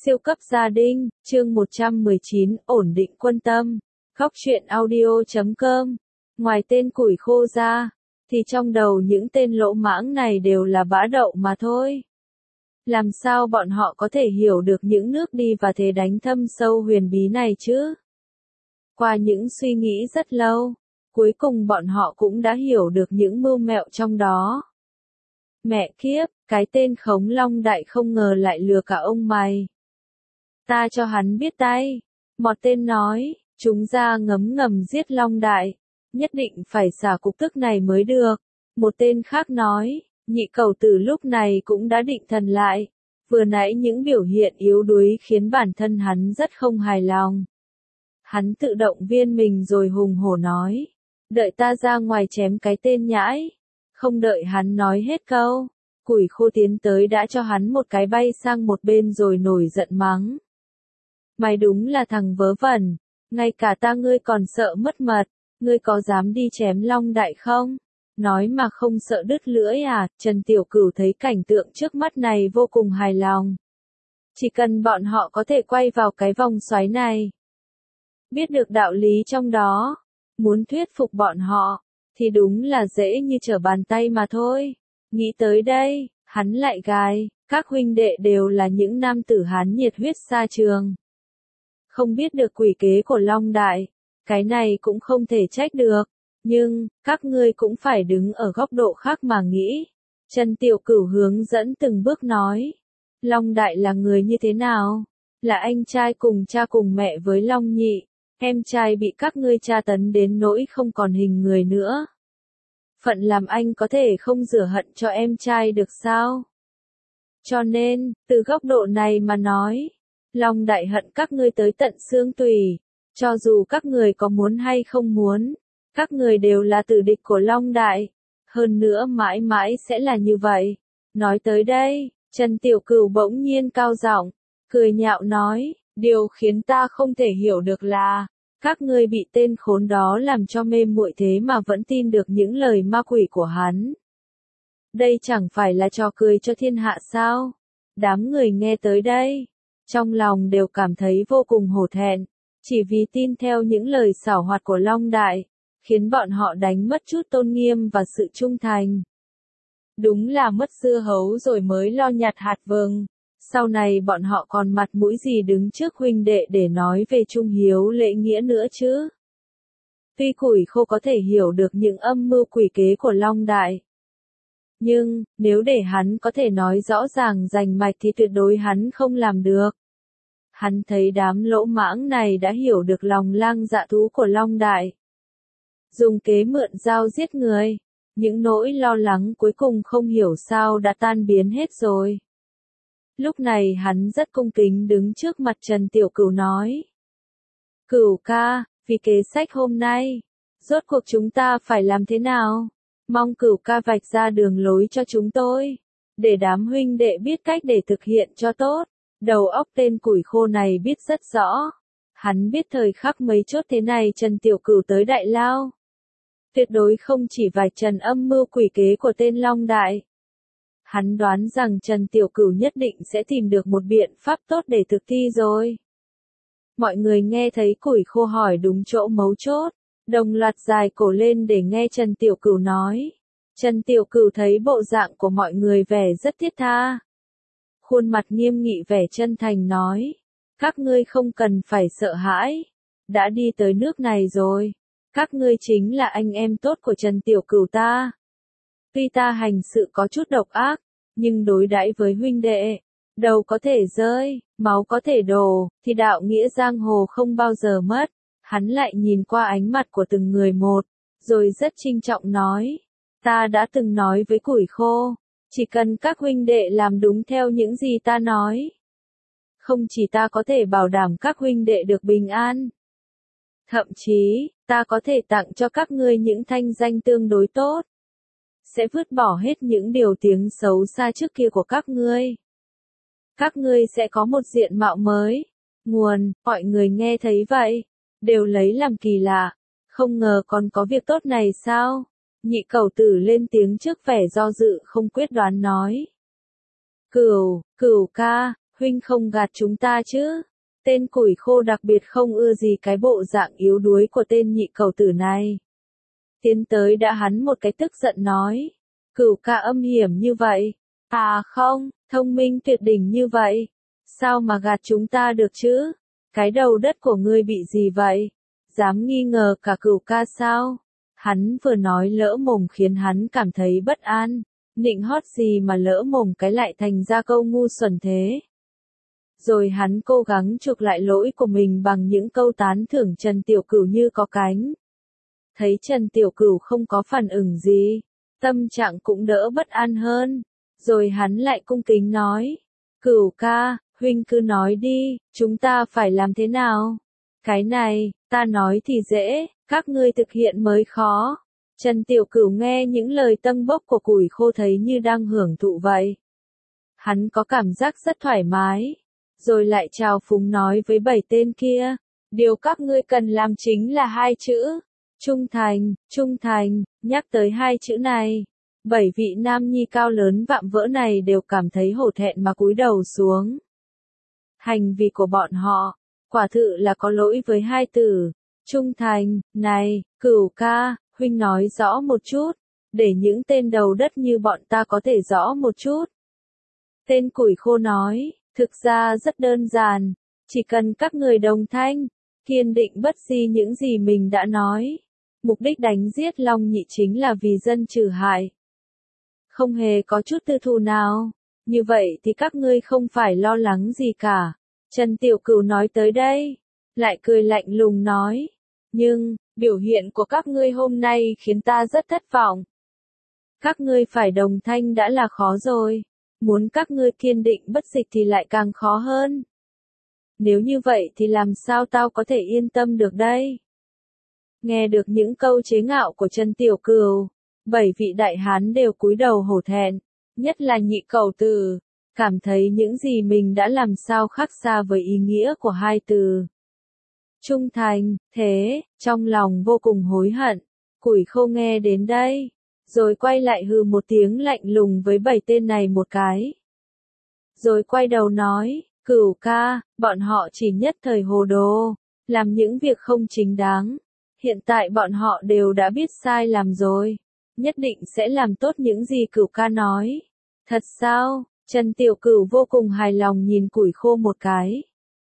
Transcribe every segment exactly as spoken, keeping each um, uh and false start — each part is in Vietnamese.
Siêu cấp gia đình, chương một trăm mười chín, ổn định quân tâm. Góc truyện audio chấm com. Ngoài tên củi khô ra, thì trong đầu những tên lỗ mãng này đều là bã đậu mà thôi. Làm sao bọn họ có thể hiểu được những nước đi và thế đánh thâm sâu huyền bí này chứ? Qua những suy nghĩ rất lâu, cuối cùng bọn họ cũng đã hiểu được những mưu mẹo trong đó. Mẹ kiếp, cái tên Khống Long Đại không ngờ lại lừa cả ông mày. Ta cho hắn biết tay. Một tên nói, chúng ra ngấm ngầm giết Long Đại, nhất định phải xả cục tức này mới được. Một tên khác nói, nhị cầu tử lúc này cũng đã định thần lại. Vừa nãy những biểu hiện yếu đuối khiến bản thân hắn rất không hài lòng. Hắn tự động viên mình rồi hùng hổ nói, đợi ta ra ngoài chém cái tên nhãi. Không đợi hắn nói hết câu, củi khô tiến tới đã cho hắn một cái bay sang một bên rồi nổi giận mắng. Mày đúng là thằng vớ vẩn, ngay cả ta ngươi còn sợ mất mật, ngươi có dám đi chém Long Đại không? Nói mà không sợ đứt lưỡi à? Trần Tiểu Cửu thấy cảnh tượng trước mắt này vô cùng hài lòng. Chỉ cần bọn họ có thể quay vào cái vòng xoáy này, biết được đạo lý trong đó, muốn thuyết phục bọn họ, thì đúng là dễ như trở bàn tay mà thôi. Nghĩ tới đây, hắn lại gài, các huynh đệ đều là những nam tử Hán nhiệt huyết xa trường. Không biết được quỷ kế của Long Đại, cái này cũng không thể trách được, nhưng, các ngươi cũng phải đứng ở góc độ khác mà nghĩ. Trần Tiểu Cửu hướng dẫn từng bước nói, Long Đại là người như thế nào? Là anh trai cùng cha cùng mẹ với Long Nhị, em trai bị các ngươi tra tấn đến nỗi không còn hình người nữa. Phận làm anh có thể không rửa hận cho em trai được sao? Cho nên, từ góc độ này mà nói, Long Đại hận các ngươi tới tận xương tủy, cho dù các người có muốn hay không muốn, các người đều là tử địch của Long Đại, hơn nữa mãi mãi sẽ là như vậy. Nói tới đây, Trần Tiểu Cửu bỗng nhiên cao giọng, cười nhạo nói, điều khiến ta không thể hiểu được là, các ngươi bị tên khốn đó làm cho mê muội thế mà vẫn tin được những lời ma quỷ của hắn. Đây chẳng phải là trò cười cho thiên hạ sao? Đám người nghe tới đây, trong lòng đều cảm thấy vô cùng hổ thẹn, chỉ vì tin theo những lời xảo hoạt của Long Đại, khiến bọn họ đánh mất chút tôn nghiêm và sự trung thành. Đúng là mất dưa hấu rồi mới lo nhặt hạt vừng, sau này bọn họ còn mặt mũi gì đứng trước huynh đệ để nói về trung hiếu lễ nghĩa nữa chứ. Tuy củi khô có thể hiểu được những âm mưu quỷ kế của Long Đại, nhưng, nếu để hắn có thể nói rõ ràng rành mạch thì tuyệt đối hắn không làm được. Hắn thấy đám lỗ mãng này đã hiểu được lòng lang dạ thú của Long Đại. Dùng kế mượn dao giết người, những nỗi lo lắng cuối cùng không hiểu sao đã tan biến hết rồi. Lúc này hắn rất cung kính đứng trước mặt Trần Tiểu Cửu nói. Cửu ca, vì kế sách hôm nay, rốt cuộc chúng ta phải làm thế nào? Mong Cửu ca vạch ra đường lối cho chúng tôi, để đám huynh đệ biết cách để thực hiện cho tốt. Đầu óc tên củi khô này biết rất rõ. Hắn biết thời khắc mấy chốt thế này Trần Tiểu Cửu tới Đại Lao. Tuyệt đối không chỉ vạch trần âm mưu quỷ kế của tên Long Đại. Hắn đoán rằng Trần Tiểu Cửu nhất định sẽ tìm được một biện pháp tốt để thực thi rồi. Mọi người nghe thấy củi khô hỏi đúng chỗ mấu chốt, đồng loạt dài cổ lên để nghe Trần Tiểu Cửu nói. Trần Tiểu Cửu thấy bộ dạng của mọi người vẻ rất thiết tha. Khuôn mặt nghiêm nghị vẻ chân thành nói, các ngươi không cần phải sợ hãi, đã đi tới nước này rồi, các ngươi chính là anh em tốt của Trần Tiểu Cửu ta. Tuy ta hành sự có chút độc ác, nhưng đối đãi với huynh đệ, đầu có thể rơi, máu có thể đổ, thì đạo nghĩa giang hồ không bao giờ mất. Hắn lại nhìn qua ánh mặt của từng người một, rồi rất trinh trọng nói, ta đã từng nói với củi khô, chỉ cần các huynh đệ làm đúng theo những gì ta nói, không chỉ ta có thể bảo đảm các huynh đệ được bình an, thậm chí, ta có thể tặng cho các ngươi những thanh danh tương đối tốt, sẽ vứt bỏ hết những điều tiếng xấu xa trước kia của các ngươi. Các ngươi sẽ có một diện mạo mới. Nguồn, mọi người nghe thấy vậy, đều lấy làm kỳ lạ, không ngờ còn có việc tốt này sao? Nhị cầu tử lên tiếng trước vẻ do dự không quyết đoán nói. Cửu, Cửu ca, huynh không gạt chúng ta chứ? Tên củi khô đặc biệt không ưa gì cái bộ dạng yếu đuối của tên nhị cẩu tử này. Tiến tới đã hắn một cái tức giận nói. Cửu ca âm hiểm như vậy. À không, thông minh tuyệt đỉnh như vậy. Sao mà gạt chúng ta được chứ? Cái đầu đất của ngươi bị gì vậy? Dám nghi ngờ cả cửu ca sao? Hắn vừa nói lỡ mồm khiến hắn cảm thấy bất an. Nịnh hót gì mà lỡ mồm cái lại thành ra câu ngu xuẩn thế. Rồi hắn cố gắng chuộc lại lỗi của mình bằng những câu tán thưởng Trần Tiểu Cửu như có cánh. Thấy Trần Tiểu Cửu không có phản ứng gì, tâm trạng cũng đỡ bất an hơn. Rồi hắn lại cung kính nói. Cửu ca, huynh cứ nói đi, chúng ta phải làm thế nào? Cái này, ta nói thì dễ, các ngươi thực hiện mới khó. Trần Tiểu Cửu nghe những lời tâng bốc của củi khô thấy như đang hưởng thụ vậy. Hắn có cảm giác rất thoải mái. Rồi lại chào phúng nói với bảy tên kia. Điều các ngươi cần làm chính là hai chữ. Trung thành, trung thành, nhắc tới hai chữ này. Bảy vị nam nhi cao lớn vạm vỡ này đều cảm thấy hổ thẹn mà cúi đầu xuống. Hành vi của bọn họ, quả thực là có lỗi với hai từ. Trung thành, này, Cửu ca, huynh nói rõ một chút, để những tên đầu đất như bọn ta có thể rõ một chút. Tên củi khô nói, thực ra rất đơn giản, chỉ cần các người đồng thanh, kiên định bất di những gì mình đã nói. Mục đích đánh giết Long Nhị chính là vì dân trừ hại. Không hề có chút tư thù nào, như vậy thì các ngươi không phải lo lắng gì cả. Trần Tiểu Cửu nói tới đây, lại cười lạnh lùng nói, nhưng, biểu hiện của các ngươi hôm nay khiến ta rất thất vọng. Các ngươi phải đồng thanh đã là khó rồi, muốn các ngươi kiên định bất dịch thì lại càng khó hơn. Nếu như vậy thì làm sao tao có thể yên tâm được đây? Nghe được những câu chế ngạo của Trần Tiểu Cửu, bảy vị đại hán đều cúi đầu hổ thẹn, nhất là nhị cẩu tử, cảm thấy những gì mình đã làm sao khác xa với ý nghĩa của hai từ. Trung thành, thế, trong lòng vô cùng hối hận, củi khô nghe đến đây, rồi quay lại hừ một tiếng lạnh lùng với bảy tên này một cái. Rồi quay đầu nói, Cửu ca, bọn họ chỉ nhất thời hồ đồ, làm những việc không chính đáng. Hiện tại bọn họ đều đã biết sai làm rồi, nhất định sẽ làm tốt những gì Cửu ca nói. Thật sao? Trần Tiểu Cửu vô cùng hài lòng nhìn củi khô một cái.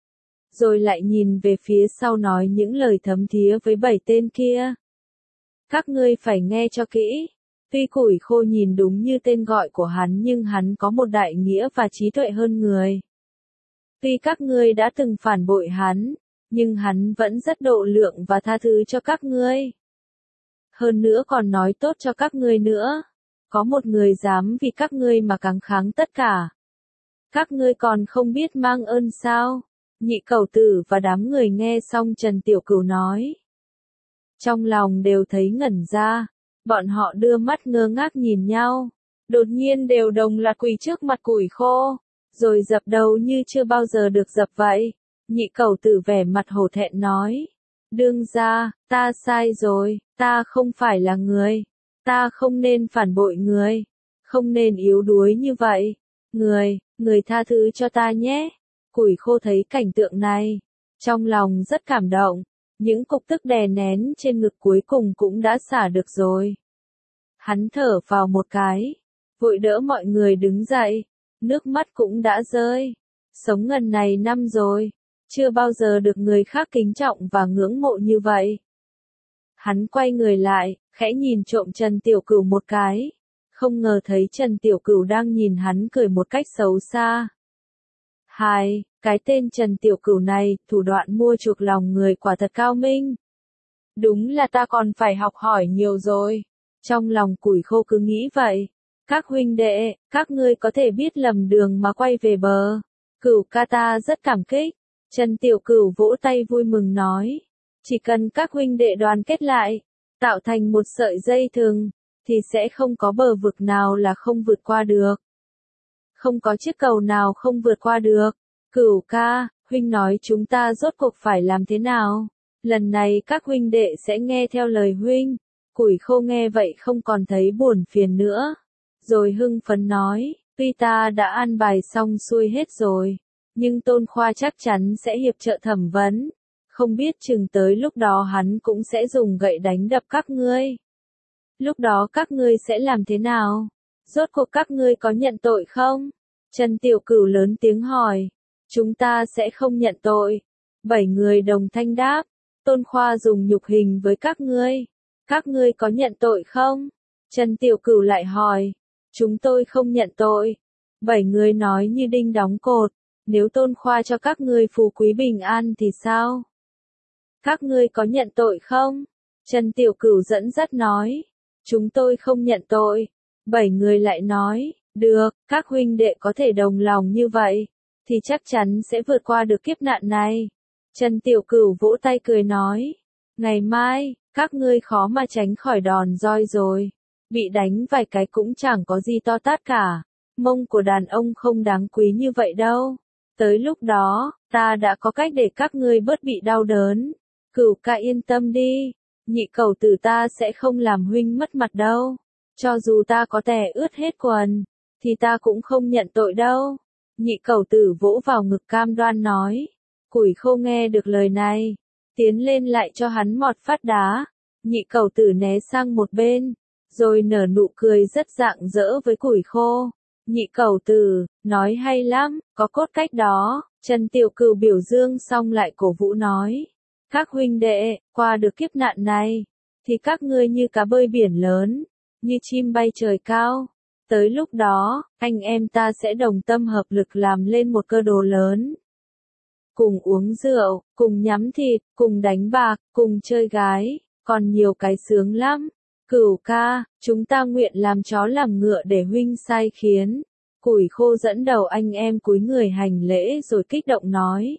Rồi lại nhìn về phía sau nói những lời thấm thía với bảy tên kia. Các ngươi phải nghe cho kỹ. Tuy củi khô nhìn đúng như tên gọi của hắn nhưng hắn có một đại nghĩa và trí tuệ hơn người. Tuy các ngươi đã từng phản bội hắn, nhưng hắn vẫn rất độ lượng và tha thứ cho các ngươi. Hơn nữa còn nói tốt cho các ngươi nữa. Có một người dám vì các ngươi mà cáng kháng tất cả. Các ngươi còn không biết mang ơn sao? Nhị cẩu tử và đám người nghe xong Trần Tiểu Cửu nói. Trong lòng đều thấy ngẩn ra, bọn họ đưa mắt ngơ ngác nhìn nhau, đột nhiên đều đồng loạt quỳ trước mặt củi khô, rồi dập đầu như chưa bao giờ được dập vậy. Nhị cẩu tử vẻ mặt hổ thẹn nói, đương gia, ta sai rồi, ta không phải là người, ta không nên phản bội người, không nên yếu đuối như vậy, người, người tha thứ cho ta nhé. Củi khô thấy cảnh tượng này, trong lòng rất cảm động, những cục tức đè nén trên ngực cuối cùng cũng đã xả được rồi. Hắn thở vào một cái, vội đỡ mọi người đứng dậy, nước mắt cũng đã rơi. Sống ngần này năm rồi, chưa bao giờ được người khác kính trọng và ngưỡng mộ như vậy. Hắn quay người lại, khẽ nhìn trộm Trần Tiểu Cửu một cái, không ngờ thấy Trần Tiểu Cửu đang nhìn hắn cười một cách xấu xa. Hai, cái tên Trần Tiểu Cửu này, thủ đoạn mua chuộc lòng người quả thật cao minh. Đúng là ta còn phải học hỏi nhiều rồi. Trong lòng củi khô cứ nghĩ vậy. Các huynh đệ, các ngươi có thể biết lầm đường mà quay về bờ. Cửu ca ta rất cảm kích. Trần Tiểu Cửu vỗ tay vui mừng nói. Chỉ cần các huynh đệ đoàn kết lại, tạo thành một sợi dây thừng, thì sẽ không có bờ vực nào là không vượt qua được. Không có chiếc cầu nào không vượt qua được. Cửu ca, huynh nói chúng ta rốt cuộc phải làm thế nào? Lần này các huynh đệ sẽ nghe theo lời huynh. Củi khô nghe vậy không còn thấy buồn phiền nữa. Rồi hưng phấn nói, tuy ta đã an bài xong xuôi hết rồi, Nhưng Tôn Khoa chắc chắn sẽ hiệp trợ thẩm vấn. Không biết chừng tới lúc đó hắn cũng sẽ dùng gậy đánh đập các ngươi. Lúc đó các ngươi sẽ làm thế nào? Rốt cuộc các ngươi có nhận tội không? Trần Tiểu Cửu lớn tiếng hỏi. Chúng ta sẽ không nhận tội. Bảy người đồng thanh đáp. Tôn Khoa dùng nhục hình với các ngươi. Các ngươi có nhận tội không? Trần Tiểu Cửu lại hỏi. Chúng tôi không nhận tội. Bảy người nói như đinh đóng cột. Nếu Tôn Khoa cho các ngươi phú quý bình an thì sao? Các ngươi có nhận tội không? Trần Tiểu Cửu dẫn dắt nói. Chúng tôi không nhận tội. Bảy người lại nói. Được, các huynh đệ có thể đồng lòng như vậy, thì chắc chắn sẽ vượt qua được kiếp nạn này. Trần Tiểu Cửu vỗ tay cười nói. Ngày mai, các ngươi khó mà tránh khỏi đòn roi rồi. Bị đánh vài cái cũng chẳng có gì to tát cả. Mông của đàn ông không đáng quý như vậy đâu. Tới lúc đó, ta đã có cách để các ngươi bớt bị đau đớn. Cửu ca yên tâm đi. Nhị cẩu tử ta sẽ không làm huynh mất mặt đâu. Cho dù ta có tè ướt hết quần, thì ta cũng không nhận tội đâu. Nhị cẩu tử vỗ vào ngực cam đoan nói. Củi khô nghe được lời này, tiến lên lại cho hắn một phát đá. Nhị cẩu tử né sang một bên, rồi nở nụ cười rất rạng rỡ với củi khô. Nhị cẩu tử, nói hay lắm, có cốt cách đó. Trần Tiểu Cửu biểu dương xong lại cổ vũ nói. Các huynh đệ, qua được kiếp nạn này, thì các ngươi như cá bơi biển lớn, như chim bay trời cao. Tới lúc đó, anh em ta sẽ đồng tâm hợp lực làm lên một cơ đồ lớn. Cùng uống rượu, cùng nhắm thịt, cùng đánh bạc, cùng chơi gái, còn nhiều cái sướng lắm. Cửu ca, chúng ta nguyện làm chó làm ngựa để huynh sai khiến. Củi khô dẫn đầu anh em cúi người hành lễ rồi kích động nói.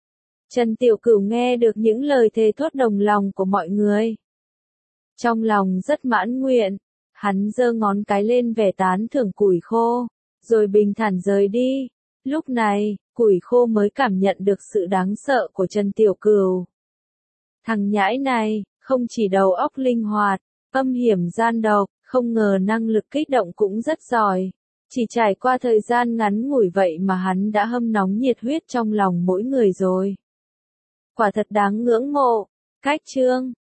Trần Tiểu Cửu nghe được những lời thề thốt đồng lòng của mọi người. Trong lòng rất mãn nguyện, hắn giơ ngón cái lên vẻ tán thưởng củi khô, rồi bình thản rời đi. Lúc này, củi khô mới cảm nhận được sự đáng sợ của Trần Tiểu Cửu. Thằng nhãi này, không chỉ đầu óc linh hoạt, âm hiểm gian độc, không ngờ năng lực kích động cũng rất giỏi. Chỉ trải qua thời gian ngắn ngủi vậy mà hắn đã hâm nóng nhiệt huyết trong lòng mỗi người rồi. Quả thật đáng ngưỡng mộ. Cách chương